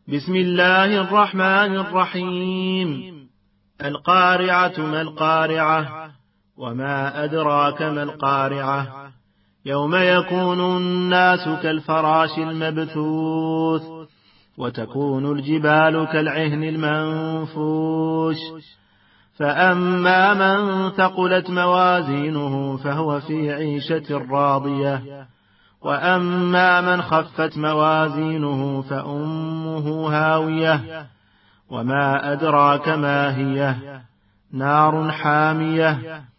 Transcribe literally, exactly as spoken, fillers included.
بسم الله الرحمن الرحيم. القارعة ما القارعة وما أدراك ما القارعة يوم يكون الناس كالفراش المبثوث وتكون الجبال كالعهن المنفوش فأما من ثقلت موازينه فهو في عيشة راضية وأما من خفت موازينه فأمه هاوية وما أدراك ما هي نار حامية